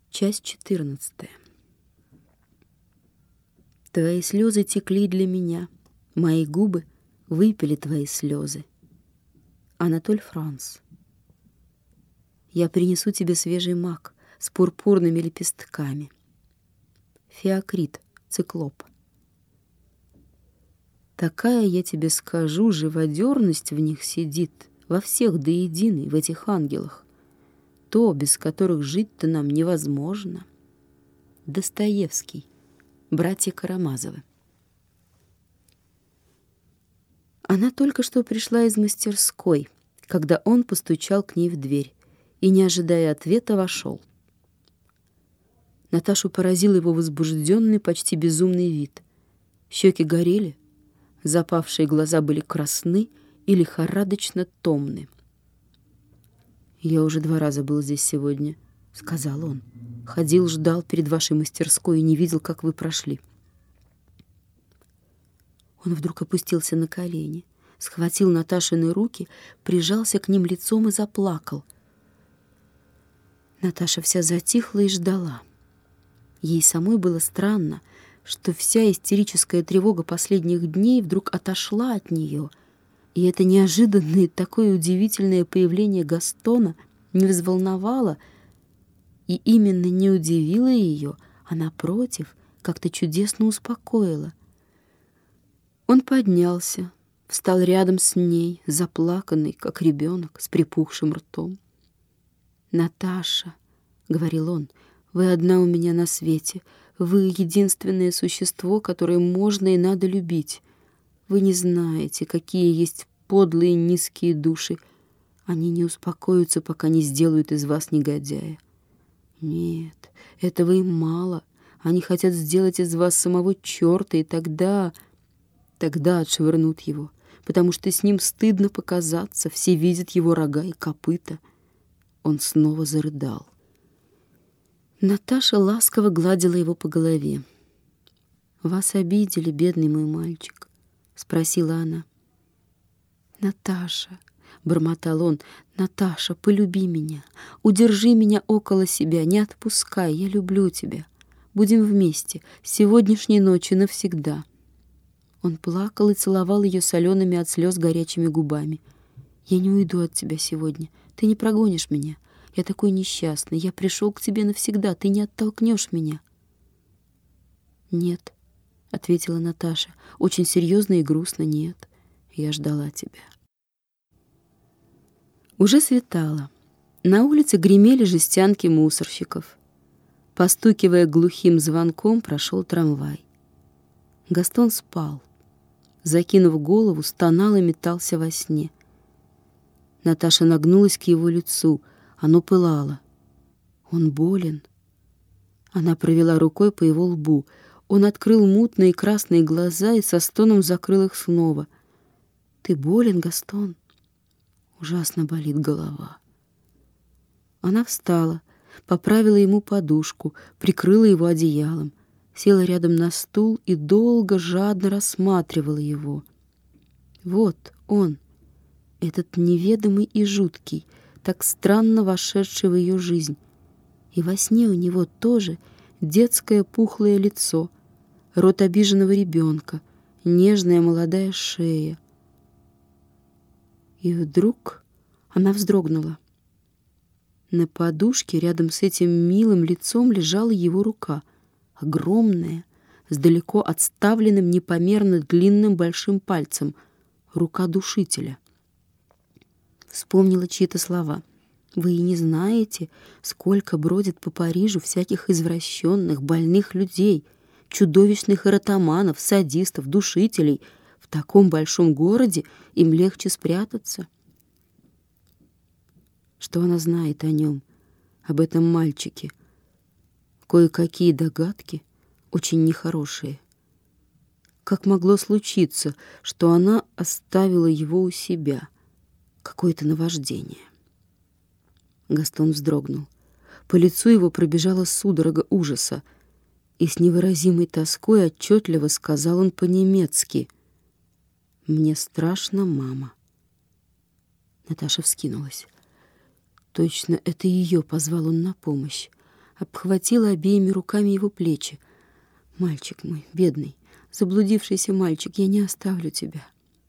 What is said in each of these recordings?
Часть 14. Твои слезы текли для меня, мои губы выпили твои слезы. Анатоль Франс. Я принесу тебе свежий мак с пурпурными лепестками. Феокрит, циклоп. Такая, я тебе скажу, живодерность в них сидит, во всех до единой, в этих ангелах. То, без которых жить-то нам невозможно. Достоевский. Братья Карамазовы. Она только что пришла из мастерской, когда он постучал к ней в дверь и, не ожидая ответа, вошел. Наташу поразил его возбужденный, почти безумный вид. Щеки горели, запавшие глаза были красны и лихорадочно томны. «Я уже 2 раза был здесь сегодня», — сказал он. «Ходил, ждал перед вашей мастерской и не видел, как вы прошли». Он вдруг опустился на колени, схватил Наташины руки, прижался к ним лицом и заплакал. Наташа вся затихла и ждала. Ей самой было странно, что вся истерическая тревога последних дней вдруг отошла от нее, и это неожиданное, такое удивительное появление Гастона не взволновало и именно не удивило ее, а, напротив, как-то чудесно успокоило. Он поднялся, встал рядом с ней, заплаканный, как ребенок, с припухшим ртом. «Наташа», — говорил он, — «вы одна у меня на свете, вы единственное существо, которое можно и надо любить. Вы не знаете, какие есть подлые низкие души. Они не успокоятся, пока не сделают из вас негодяя. Нет, этого им мало. Они хотят сделать из вас самого черта, и тогда отшвырнут его, потому что с ним стыдно показаться, все видят его рога и копыта». Он снова зарыдал. Наташа ласково гладила его по голове. «Вас обидели, бедный мой мальчик?» — спросила она. «Наташа», — бормотал он, — «Наташа, полюби меня, удержи меня около себя, не отпускай, я люблю тебя. Будем вместе, с сегодняшней ночи навсегда». Он плакал и целовал ее солеными от слез горячими губами. «Я не уйду от тебя сегодня, ты не прогонишь меня. Я такой несчастный, я пришел к тебе навсегда, ты не оттолкнешь меня». «Нет», — ответила Наташа, очень серьезно и грустно, — «нет, я ждала тебя». Уже светало. На улице гремели жестянки мусорщиков. Постукивая глухим звонком, прошел трамвай. Гастон спал. Закинув голову, стонал и метался во сне. Наташа нагнулась к его лицу. Оно пылало. Он болен. Она провела рукой по его лбу. Он открыл мутные красные глаза и со стоном закрыл их снова. «Ты болен, Гастон?» «Ужасно болит голова». Она встала, поправила ему подушку, прикрыла его одеялом, села рядом на стул и долго, жадно рассматривала его. Вот он, этот неведомый и жуткий, так странно вошедший в ее жизнь. И во сне у него тоже детское пухлое лицо, рот обиженного ребенка, нежная молодая шея. И вдруг она вздрогнула. На подушке рядом с этим милым лицом лежала его рука, огромная, с далеко отставленным непомерно длинным большим пальцем, рука душителя. Вспомнила чьи-то слова. «Вы и не знаете, сколько бродит по Парижу всяких извращенных, больных людей, чудовищных эротоманов, садистов, душителей. В таком большом городе им легче спрятаться». Что она знает о нем, об этом мальчике? Кое-какие догадки, очень нехорошие. Как могло случиться, что она оставила его у себя? Какое-то наваждение. Гастон вздрогнул. По лицу его пробежала судорога ужаса, и с невыразимой тоской отчетливо сказал он по-немецки: «Мне страшно, мама». Наташа вскинулась. Точно это ее позвал он на помощь. обхватила обеими руками его плечи. «Мальчик мой, бедный, заблудившийся мальчик, я не оставлю тебя».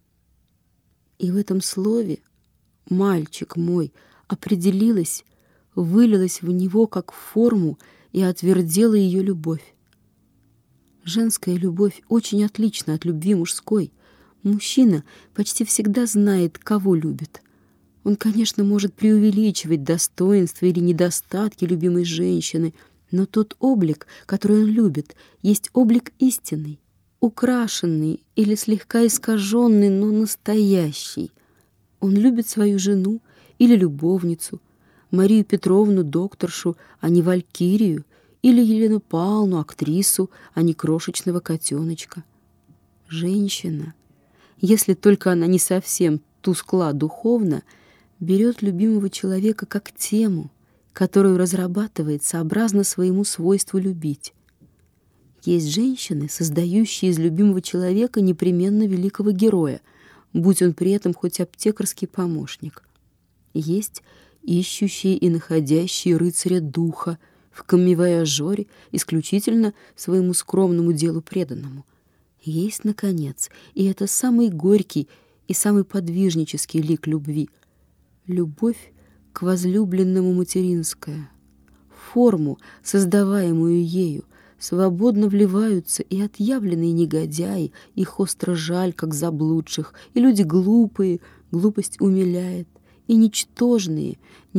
И в этом слове «мальчик мой» определилась, вылилась в него как в форму и отвердела ее любовь. Женская любовь очень отлична от любви мужской. Мужчина почти всегда знает, кого любит. Он, конечно, может преувеличивать достоинства или недостатки любимой женщины, но тот облик, который он любит, есть облик истинный, украшенный или слегка искаженный, но настоящий. Он любит свою жену или любовницу, Марию Петровну, докторшу, а не Валькирию, или Елену Павловну, актрису, а не крошечного котеночка. Женщина, если только она не совсем тускла духовно, берет любимого человека как тему, которую разрабатывает сообразно своему свойству любить. Есть женщины, создающие из любимого человека непременно великого героя, будь он при этом хоть аптекарский помощник. Есть ищущие и находящие рыцаря духа в камевояжоре исключительно своему скромному делу преданному. Есть, наконец, и это самый горький и самый подвижнический лик любви — любовь к возлюбленному материнская. В форму, создаваемую ею, свободно вливаются и отъявленные негодяи, их остро жаль, как заблудших, и люди глупые, глупость умиляет, и ничтожные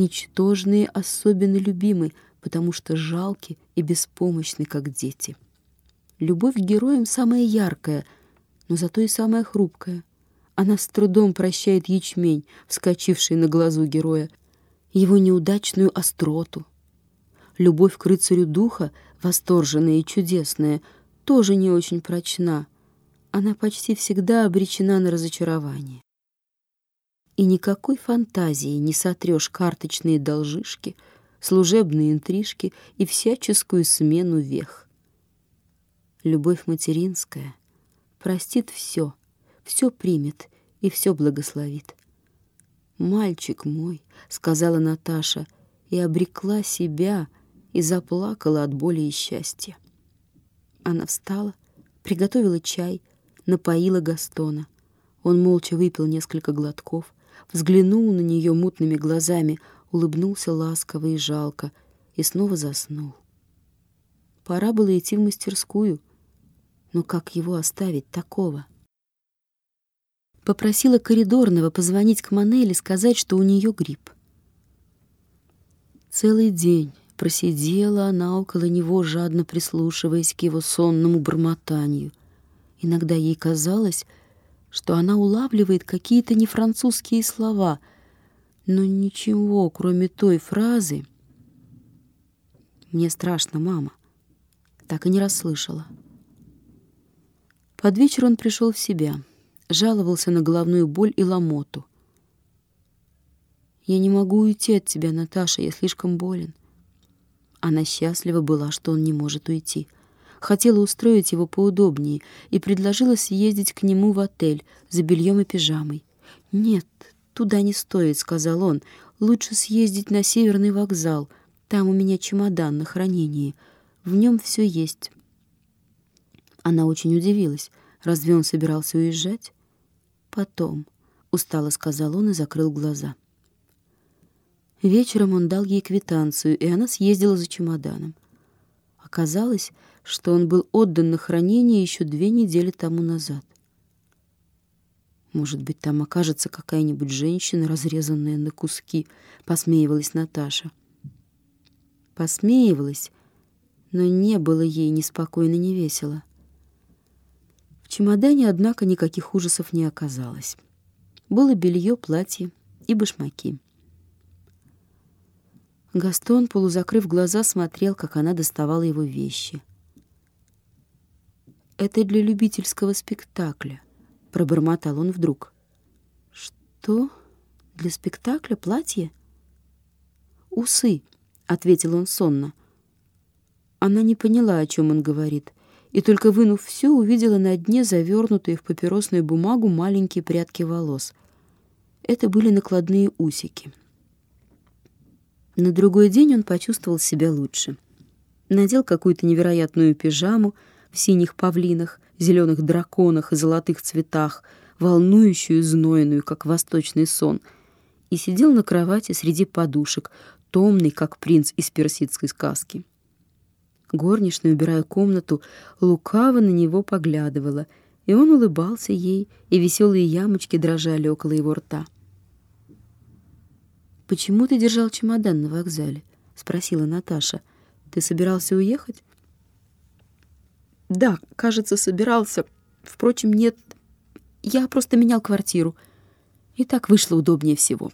особенно любимы, потому что жалки и беспомощны, как дети. Любовь к героям самая яркая, но зато и самая хрупкая. Она с трудом прощает ячмень, вскочивший на глазу героя, его неудачную остроту. Любовь к рыцарю духа, восторженная и чудесная, тоже не очень прочна. Она почти всегда обречена на разочарование. И никакой фантазии не сотрешь карточные должишки, служебные интрижки и всяческую смену вех. Любовь материнская простит все, все примет и все благословит. «Мальчик мой», — сказала Наташа, и обрекла себя, и заплакала от боли и счастья. Она встала, приготовила чай, напоила Гастона. Он молча выпил несколько глотков, взглянул на нее мутными глазами, улыбнулся ласково и жалко и снова заснул. Пора было идти в мастерскую, но как его оставить такого? Попросила коридорного позвонить к Манеле, сказать, что у нее грипп. Целый день просидела она около него, жадно прислушиваясь к его сонному бормотанию. Иногда ей казалось, что она улавливает какие-то нефранцузские слова, но ничего, кроме той фразы «Мне страшно, мама», так и не расслышала. Под вечер он пришел в себя, жаловался на головную боль и ломоту. «Я не могу уйти от тебя, Наташа, я слишком болен». Она счастлива была, что он не может уйти. Хотела устроить его поудобнее и предложила съездить к нему в отель за бельем и пижамой. «Нет, туда не стоит», — сказал он. «Лучше съездить на Северный вокзал. Там у меня чемодан на хранении. В нем все есть». Она очень удивилась. Разве он собирался уезжать? «Потом», — устало сказал он и закрыл глаза. Вечером он дал ей квитанцию, и она съездила за чемоданом. Оказалось, что он был отдан на хранение еще 2 недели тому назад. «Может быть, там окажется какая-нибудь женщина, разрезанная на куски», — посмеивалась Наташа. Посмеивалась, но не было ей ни спокойно, ни весело. В чемодане, однако, никаких ужасов не оказалось. Было белье, платье и башмаки. Гастон, полузакрыв глаза, смотрел, как она доставала его вещи. «Это для любительского спектакля», — пробормотал он вдруг. «Что? Для спектакля платье?» «Усы», — ответил он сонно. Она не поняла, о чем он говорит, и только вынув все, увидела на дне завернутые в папиросную бумагу маленькие прядки волос. Это были накладные усики. На другой день он почувствовал себя лучше. надел какую-то невероятную пижаму в синих павлинах, зеленых драконах и золотых цветах, волнующую, знойную, как восточный сон, и сидел на кровати среди подушек, томный, как принц из персидской сказки. Горничная, убирая комнату, лукаво на него поглядывала, и он улыбался ей, и веселые ямочки дрожали около его рта. «Почему ты держал чемодан на вокзале?» — спросила Наташа. «Ты собирался уехать?» «Да, кажется, собирался. Впрочем, нет. Я просто менял квартиру. И так вышло удобнее всего».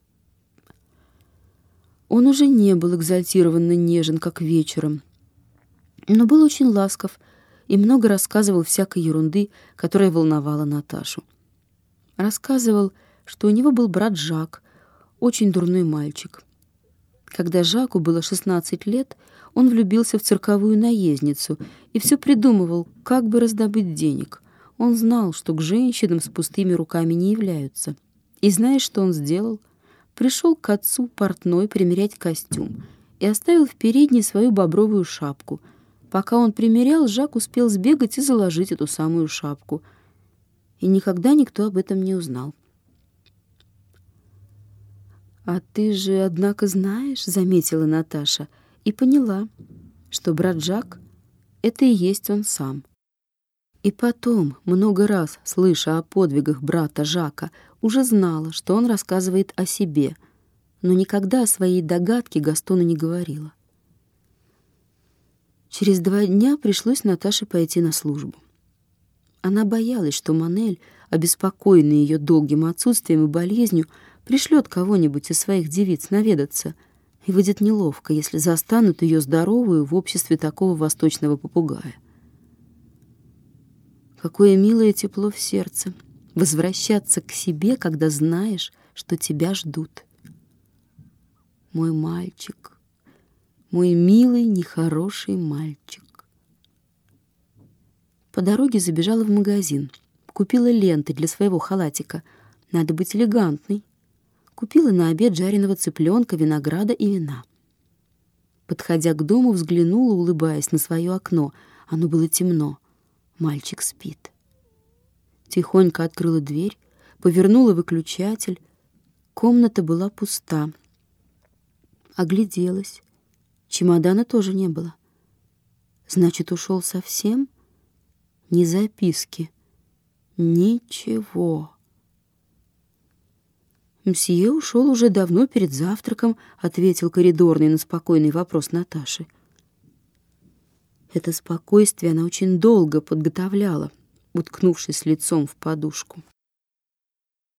Он уже не был экзальтированно нежен, как вечером, но был очень ласков и много рассказывал всякой ерунды, которая волновала Наташу. Рассказывал, что у него был брат Жак, очень дурной мальчик. Когда Жаку было 16 лет, он влюбился в цирковую наездницу и все придумывал, как бы раздобыть денег. Он знал, что к женщинам с пустыми руками не являются. И знаешь, что он сделал? Пришел к отцу портной примерять костюм и оставил в передней свою бобровую шапку. Пока он примерял, Жак успел сбегать и заложить эту самую шапку. И никогда никто об этом не узнал. «А ты же, однако, знаешь, — заметила Наташа, и поняла, что брат Жак — это и есть он сам. И потом, много раз, слыша о подвигах брата Жака, уже знала, что он рассказывает о себе, но никогда о своей догадке Гастону не говорила. Через 2 дня пришлось Наташе пойти на службу. Она боялась, что Манель, обеспокоенный ее долгим отсутствием и болезнью, пришлет кого-нибудь из своих девиц наведаться, и выйдет неловко, если застанут ее здоровую в обществе такого восточного попугая. Какое милое тепло в сердце возвращаться к себе, когда знаешь, что тебя ждут. Мой мальчик, мой милый, нехороший мальчик. По дороге забежала в магазин, купила ленты для своего халатика. Надо быть элегантной. Купила на обед жареного цыпленка, винограда и вина. Подходя к дому, взглянула, улыбаясь, на свое окно. Оно было темно. Мальчик спит. Тихонько открыла дверь, повернула выключатель. Комната была пуста. Огляделась. Чемодана тоже не было. Значит, ушел совсем? Ни записки. Ничего. «Мсье ушел уже давно перед завтраком», — ответил коридорный на спокойный вопрос Наташи. Это спокойствие она очень долго подготовляла, уткнувшись лицом в подушку.